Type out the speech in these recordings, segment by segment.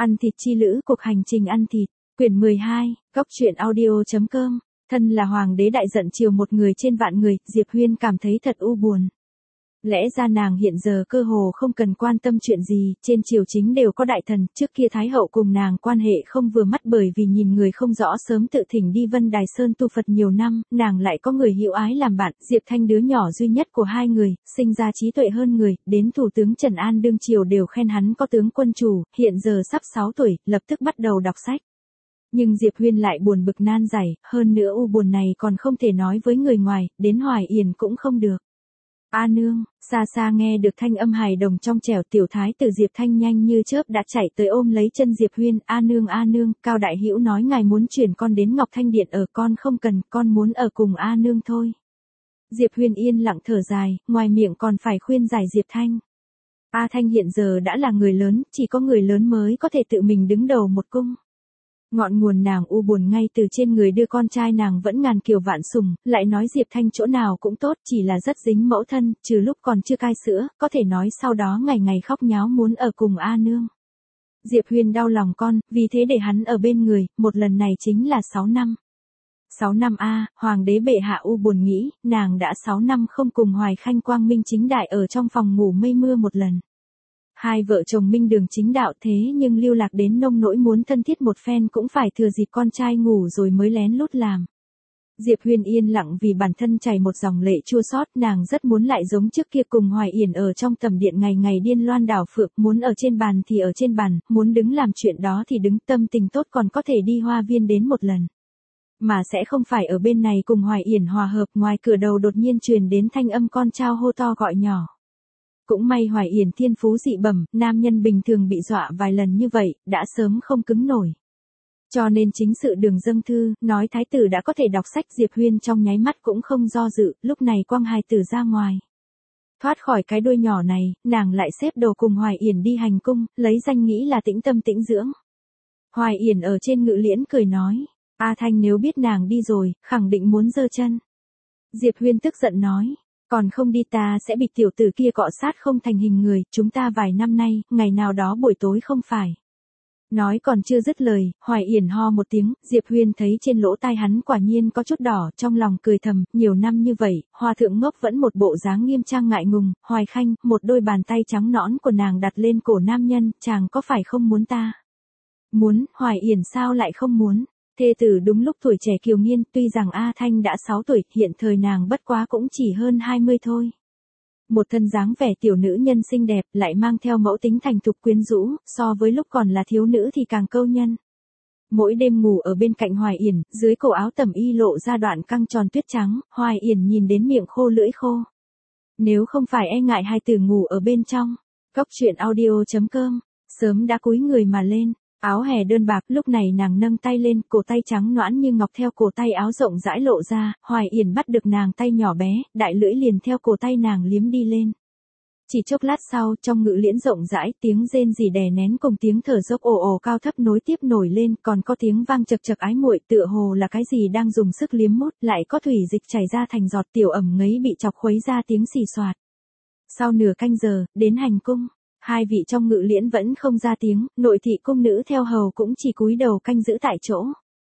Ăn thịt chi lữ, cuộc hành trình ăn thịt, quyển 12, góc truyện audio.com. Thân là hoàng đế đại giận chiều một người trên vạn người, Diệp Huyên cảm thấy thật u buồn. Lẽ ra nàng hiện giờ cơ hồ không cần quan tâm chuyện gì, trên triều chính đều có đại thần, trước kia Thái hậu cùng nàng quan hệ không vừa mắt bởi vì nhìn người không rõ sớm tự thỉnh đi Vân Đài Sơn tu Phật nhiều năm, nàng lại có người hữu ái làm bạn, Diệp Thanh đứa nhỏ duy nhất của hai người, sinh ra trí tuệ hơn người, đến thủ tướng Trần An đương triều đều khen hắn có tướng quân chủ, hiện giờ sắp 6 tuổi, lập tức bắt đầu đọc sách. Nhưng Diệp Huyên lại buồn bực nan giải, hơn nữa u buồn này còn không thể nói với người ngoài, đến Hoài Yển cũng không được. A nương, xa xa nghe được thanh âm hài đồng trong trẻo, tiểu thái tử Diệp Thanh nhanh như chớp đã chạy tới ôm lấy chân Diệp Huyên, a nương, Cao đại hữu nói ngài muốn chuyển con đến Ngọc Thanh Điện ở, con không cần, con muốn ở cùng a nương thôi. Diệp Huyên yên lặng thở dài, ngoài miệng còn phải khuyên giải Diệp Thanh. A Thanh hiện giờ đã là người lớn, chỉ có người lớn mới có thể tự mình đứng đầu một cung. Ngọn nguồn nàng u buồn ngay từ trên người đưa con trai nàng vẫn ngàn kiều vạn sủng, lại nói Diệp Thanh chỗ nào cũng tốt, chỉ là rất dính mẫu thân, trừ lúc còn chưa cai sữa, có thể nói sau đó ngày ngày khóc nháo muốn ở cùng A nương. Diệp Huyên đau lòng con, vì thế để hắn ở bên người, một lần này chính là 6 năm. 6 năm a, hoàng đế bệ hạ u buồn nghĩ, nàng đã 6 năm không cùng Hoài Khanh quang minh chính đại ở trong phòng ngủ mây mưa một lần. Hai vợ chồng minh đường chính đạo thế nhưng lưu lạc đến nông nỗi muốn thân thiết một phen cũng phải thừa dịp con trai ngủ rồi mới lén lút làm. Diệp Huyên yên lặng vì bản thân chảy một dòng lệ chua xót, nàng rất muốn lại giống trước kia cùng Hoài Yển ở trong tầm điện ngày ngày điên loan đảo phượng, muốn ở trên bàn thì ở trên bàn, muốn đứng làm chuyện đó thì đứng, tâm tình tốt còn có thể đi Hoa Viên đến một lần. Mà sẽ không phải ở bên này cùng Hoài Yển hòa hợp, ngoài cửa đầu đột nhiên truyền đến thanh âm con trao hô to gọi nhỏ. Cũng may Hoài Yển thiên phú dị bẩm, nam nhân bình thường bị dọa vài lần như vậy, đã sớm không cứng nổi. Cho nên chính sự đường dâng thư, nói thái tử đã có thể đọc sách, Diệp Huyên trong nháy mắt cũng không do dự, lúc này quăng hài tử ra ngoài. Thoát khỏi cái đuôi nhỏ này, nàng lại xếp đồ cùng Hoài Yển đi hành cung, lấy danh nghĩ là tĩnh tâm tĩnh dưỡng. Hoài Yển ở trên ngự liễn cười nói, A Thanh nếu biết nàng đi rồi, khẳng định muốn giơ chân. Diệp Huyên tức giận nói. Còn không đi ta sẽ bị tiểu tử kia cọ sát không thành hình người, chúng ta vài năm nay, ngày nào đó buổi tối không phải. Nói còn chưa dứt lời, Hoài Yển ho một tiếng, Diệp Huyên thấy trên lỗ tai hắn quả nhiên có chút đỏ, trong lòng cười thầm, nhiều năm như vậy, Hòa thượng ngốc vẫn một bộ dáng nghiêm trang ngại ngùng, Hoài Khanh, một đôi bàn tay trắng nõn của nàng đặt lên cổ nam nhân, chàng có phải không muốn ta? Muốn, Hoài Yển sao lại không muốn? Thê tử đúng lúc tuổi trẻ kiều nghiên, tuy rằng A Thanh đã 6 tuổi, hiện thời nàng bất quá cũng chỉ hơn 20 thôi. Một thân dáng vẻ tiểu nữ nhân xinh đẹp, lại mang theo mẫu tính thành thục quyến rũ, so với lúc còn là thiếu nữ thì càng câu nhân. Mỗi đêm ngủ ở bên cạnh Hoài Yển, dưới cổ áo tẩm y lộ ra đoạn căng tròn tuyết trắng, Hoài Yển nhìn đến miệng khô lưỡi khô. Nếu không phải e ngại hai tử ngủ ở bên trong, góc truyện audio.com, sớm đã cúi người mà lên. Áo hè đơn bạc, lúc này nàng nâng tay lên, cổ tay trắng nõn như ngọc theo cổ tay áo rộng rãi lộ ra, Hoài Yển bắt được nàng tay nhỏ bé, đại lưỡi liền theo cổ tay nàng liếm đi lên. Chỉ chốc lát sau, trong ngự liễn rộng rãi, tiếng rên rỉ đè nén cùng tiếng thở dốc ồ ồ cao thấp nối tiếp nổi lên, còn có tiếng vang chật chật ái muội, tựa hồ là cái gì đang dùng sức liếm mút, lại có thủy dịch chảy ra thành giọt, tiểu ẩm ngấy bị chọc khuấy ra tiếng xì xoạt. Sau nửa canh giờ, đến hành cung. Hai vị trong ngự liễn vẫn không ra tiếng, nội thị cung nữ theo hầu cũng chỉ cúi đầu canh giữ tại chỗ.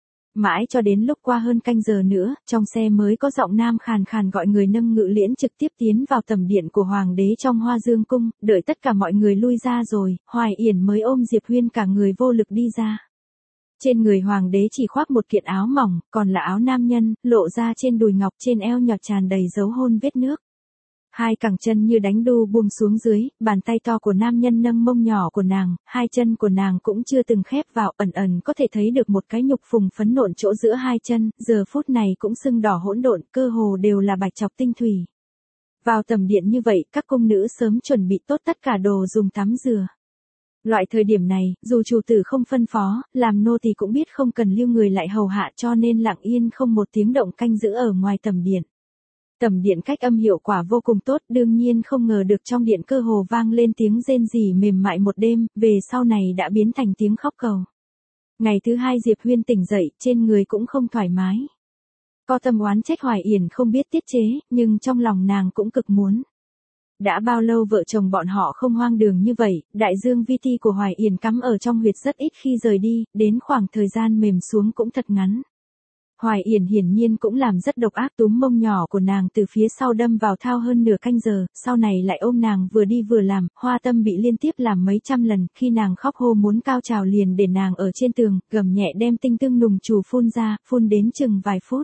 Mãi cho đến lúc qua hơn canh giờ nữa, trong xe mới có giọng nam khàn khàn gọi người nâng ngự liễn trực tiếp tiến vào tầm điện của hoàng đế trong Hoa Dương cung, đợi tất cả mọi người lui ra rồi, Hoài Yển mới ôm Diệp Huyên cả người vô lực đi ra. Trên người hoàng đế chỉ khoác một kiện áo mỏng, còn là áo nam nhân, lộ ra trên đùi ngọc, trên eo nhỏ tràn đầy dấu hôn vết nước. Hai cẳng chân như đánh đu buông xuống dưới, bàn tay to của nam nhân nâng mông nhỏ của nàng, hai chân của nàng cũng chưa từng khép vào, ẩn ẩn có thể thấy được một cái nhục phùng phấn nộn chỗ giữa hai chân, giờ phút này cũng sưng đỏ hỗn độn, cơ hồ đều là bạch chọc tinh thủy. Vào tầm điện như vậy, các cung nữ sớm chuẩn bị tốt tất cả đồ dùng tắm rửa. Loại thời điểm này, dù chủ tử không phân phó, làm nô tỳ cũng biết không cần lưu người lại hầu hạ, cho nên lặng yên không một tiếng động canh giữ ở ngoài tầm điện. Tầm điện cách âm hiệu quả vô cùng tốt, đương nhiên không ngờ được trong điện cơ hồ vang lên tiếng rên rỉ mềm mại một đêm, về sau này đã biến thành tiếng khóc cầu. Ngày thứ hai Diệp Huyên tỉnh dậy, trên người cũng không thoải mái. Có tâm oán trách Hoài Yển không biết tiết chế, nhưng trong lòng nàng cũng cực muốn. Đã bao lâu vợ chồng bọn họ không hoang đường như vậy, đại dương vi ti của Hoài Yển cắm ở trong huyệt rất ít khi rời đi, đến khoảng thời gian mềm xuống cũng thật ngắn. Hoài Yển hiển nhiên cũng làm rất độc ác, túm mông nhỏ của nàng từ phía sau đâm vào thao hơn nửa canh giờ, sau này lại ôm nàng vừa đi vừa làm, Hoa Tâm bị liên tiếp làm mấy trăm lần, khi nàng khóc hô muốn cao trào liền để nàng ở trên tường, gầm nhẹ đem tinh tương nùng trù phun ra, phun đến chừng vài phút.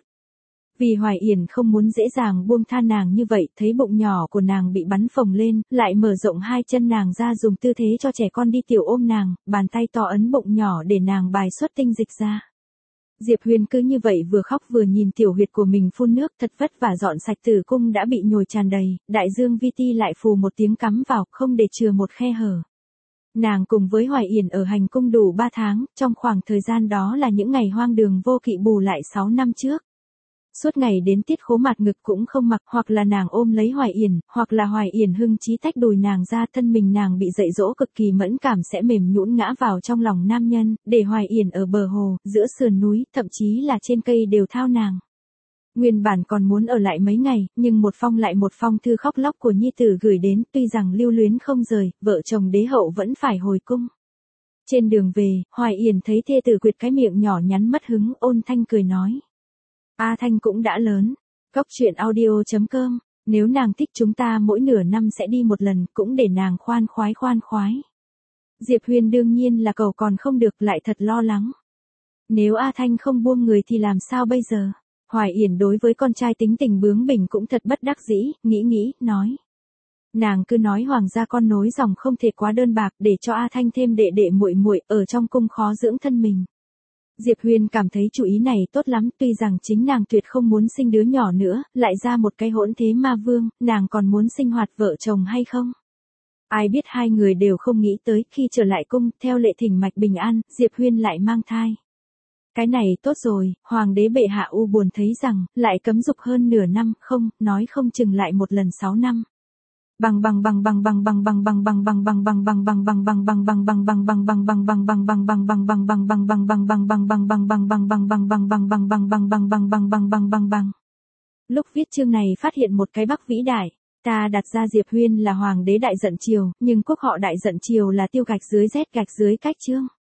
Vì Hoài Yển không muốn dễ dàng buông tha nàng như vậy, thấy bụng nhỏ của nàng bị bắn phồng lên, lại mở rộng hai chân nàng ra dùng tư thế cho trẻ con đi tiểu ôm nàng, bàn tay to ấn bụng nhỏ để nàng bài xuất tinh dịch ra. Diệp Huyên cứ như vậy vừa khóc vừa nhìn tiểu huyệt của mình phun nước, thật vất vả dọn sạch tử cung đã bị nhồi tràn đầy, đại dương vi ti lại phù một tiếng cắm vào, không để chừa một khe hở. Nàng cùng với Hoài Yển ở hành cung đủ 3 tháng, trong khoảng thời gian đó là những ngày hoang đường vô kỵ bù lại 6 năm trước. Suốt ngày đến tiết khố mặt ngực cũng không mặc, hoặc là nàng ôm lấy Hoài Yển, hoặc là Hoài Yển hưng chí tách đùi nàng ra, thân mình nàng bị dạy dỗ cực kỳ mẫn cảm sẽ mềm nhũn ngã vào trong lòng nam nhân, để Hoài Yển ở bờ hồ, giữa sườn núi, thậm chí là trên cây đều thao nàng. Nguyên bản còn muốn ở lại mấy ngày, nhưng một phong lại một phong thư khóc lóc của nhi tử gửi đến, tuy rằng lưu luyến không rời, vợ chồng đế hậu vẫn phải hồi cung. Trên đường về, Hoài Yển thấy thê tử quyệt cái miệng nhỏ nhắn mất hứng, ôn thanh cười nói. A Thanh cũng đã lớn. Góc chuyện audio.com, nếu nàng thích chúng ta mỗi nửa năm sẽ đi một lần, cũng để nàng khoan khoái. Diệp Huyên đương nhiên là cầu còn không được, lại thật lo lắng. Nếu A Thanh không buông người thì làm sao bây giờ? Hoài Yển đối với con trai tính tình bướng bỉnh cũng thật bất đắc dĩ, nghĩ, nói. Nàng cứ nói hoàng gia con nối dòng không thể quá đơn bạc, để cho A Thanh thêm đệ đệ muội ở trong cung khó dưỡng thân mình. Diệp Huyên cảm thấy chủ ý này tốt lắm, tuy rằng chính nàng tuyệt không muốn sinh đứa nhỏ nữa, lại ra một cái hỗn thế ma vương, nàng còn muốn sinh hoạt vợ chồng hay không? Ai biết hai người đều không nghĩ tới, khi trở lại cung, theo lệ thỉnh mạch bình an, Diệp Huyên lại mang thai. Cái này tốt rồi, hoàng đế bệ hạ u buồn thấy rằng, lại cấm dục hơn nửa năm, không, nói không chừng lại một lần 6 năm. Lúc viết chương này phát hiện một cái bắc vĩ đại, ta đặt ra Diệp Huyên là hoàng đế đại giận triều, nhưng quốc họ đại giận triều là tiêu gạch dưới z gạch dưới cách chương.